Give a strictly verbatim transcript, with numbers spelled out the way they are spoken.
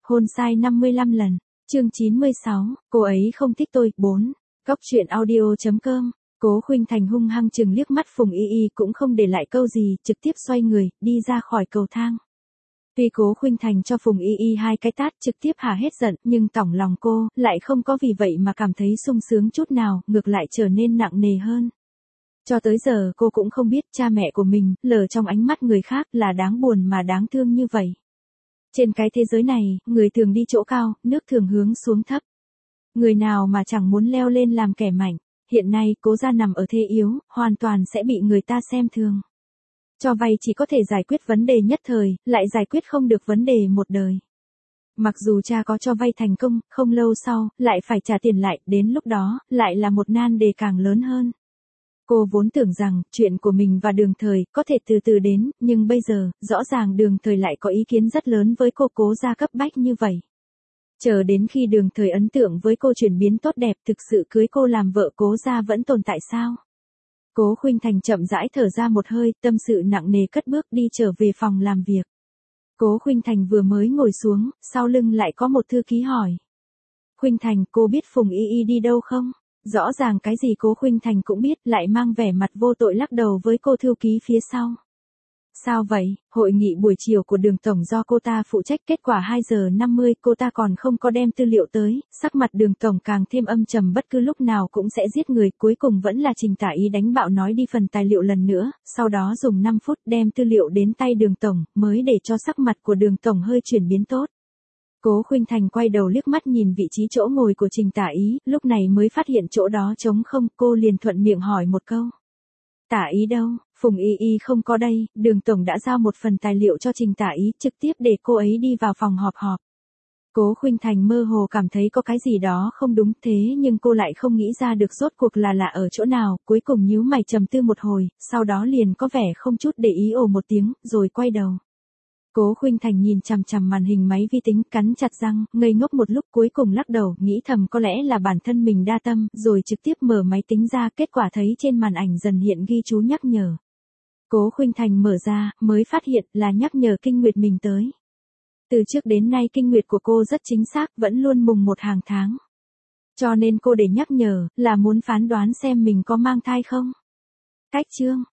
Hôn sai năm mươi lăm lần. Chương chín mươi sáu, cô ấy không thích tôi. bốn. Góc truyện audio chấm com. Cố Khuynh Thành hung hăng chừng liếc mắt Phùng Y Y cũng không để lại câu gì, trực tiếp xoay người, đi ra khỏi cầu thang. Tuy Cố Khuynh Thành cho Phùng Y Y hai cái tát trực tiếp hả hết giận, nhưng tỏng lòng cô, lại không có vì vậy mà cảm thấy sung sướng chút nào, ngược lại trở nên nặng nề hơn. Cho tới giờ cô cũng không biết cha mẹ của mình, lờ trong ánh mắt người khác là đáng buồn mà đáng thương như vậy. Trên cái thế giới này, người thường đi chỗ cao, nước thường hướng xuống thấp. Người nào mà chẳng muốn leo lên làm kẻ mạnh, hiện nay Cố gia nằm ở thế yếu, hoàn toàn sẽ bị người ta xem thường. Cho vay chỉ có thể giải quyết vấn đề nhất thời, lại giải quyết không được vấn đề một đời. Mặc dù cha có cho vay thành công, không lâu sau, lại phải trả tiền lại, đến lúc đó, lại là một nan đề càng lớn hơn. Cô vốn tưởng rằng, chuyện của mình và Đường Thời, có thể từ từ đến, nhưng bây giờ, rõ ràng Đường Thời lại có ý kiến rất lớn với cô Cố gia cấp bách như vậy. Chờ đến khi Đường Thời ấn tượng với cô chuyển biến tốt đẹp, thực sự cưới cô làm vợ Cố gia vẫn tồn tại sao? Cố Khuynh Thành chậm rãi thở ra một hơi, tâm sự nặng nề cất bước đi trở về phòng làm việc. Cố Khuynh Thành vừa mới ngồi xuống, sau lưng lại có một thư ký hỏi. Khuynh Thành, cô biết Phùng Y Y đi đâu không? Rõ ràng cái gì Cố Khuynh Thành cũng biết, lại mang vẻ mặt vô tội lắc đầu với cô thư ký phía sau. Sao vậy, hội nghị buổi chiều của Đường tổng do cô ta phụ trách, kết quả hai giờ năm mươi cô ta còn không có đem tư liệu tới, sắc mặt Đường tổng càng thêm âm trầm, bất cứ lúc nào cũng sẽ giết người, cuối cùng vẫn là Trình Tả Ý đánh bạo nói đi phần tài liệu lần nữa, sau đó dùng năm phút đem tư liệu đến tay Đường tổng, mới để cho sắc mặt của Đường tổng hơi chuyển biến tốt. Cố Khuynh Thành quay đầu liếc mắt nhìn vị trí chỗ ngồi của Trình Tả Ý, lúc này mới phát hiện chỗ đó trống không, cô liền thuận miệng hỏi một câu. Tả Ý đâu? Phùng Y Y không có đây, Đường tổng đã giao một phần tài liệu cho Trình Tả Ý, trực tiếp để cô ấy đi vào phòng họp họp. Cố Khuynh Thành mơ hồ cảm thấy có cái gì đó không đúng, thế nhưng cô lại không nghĩ ra được rốt cuộc là lạ ở chỗ nào, cuối cùng nhíu mày trầm tư một hồi, sau đó liền có vẻ không chút để ý ồ một tiếng, rồi quay đầu. Cố Khuynh Thành nhìn chằm chằm màn hình máy vi tính, cắn chặt răng, ngây ngốc một lúc, cuối cùng lắc đầu, nghĩ thầm có lẽ là bản thân mình đa tâm, rồi trực tiếp mở máy tính ra, kết quả thấy trên màn ảnh dần hiện ghi chú nhắc nhở. Cố Khuynh Thành mở ra, mới phát hiện là nhắc nhở kinh nguyệt mình tới. Từ trước đến nay kinh nguyệt của cô rất chính xác, vẫn luôn mùng một hàng tháng. Cho nên cô để nhắc nhở, là muốn phán đoán xem mình có mang thai không. Cách chương.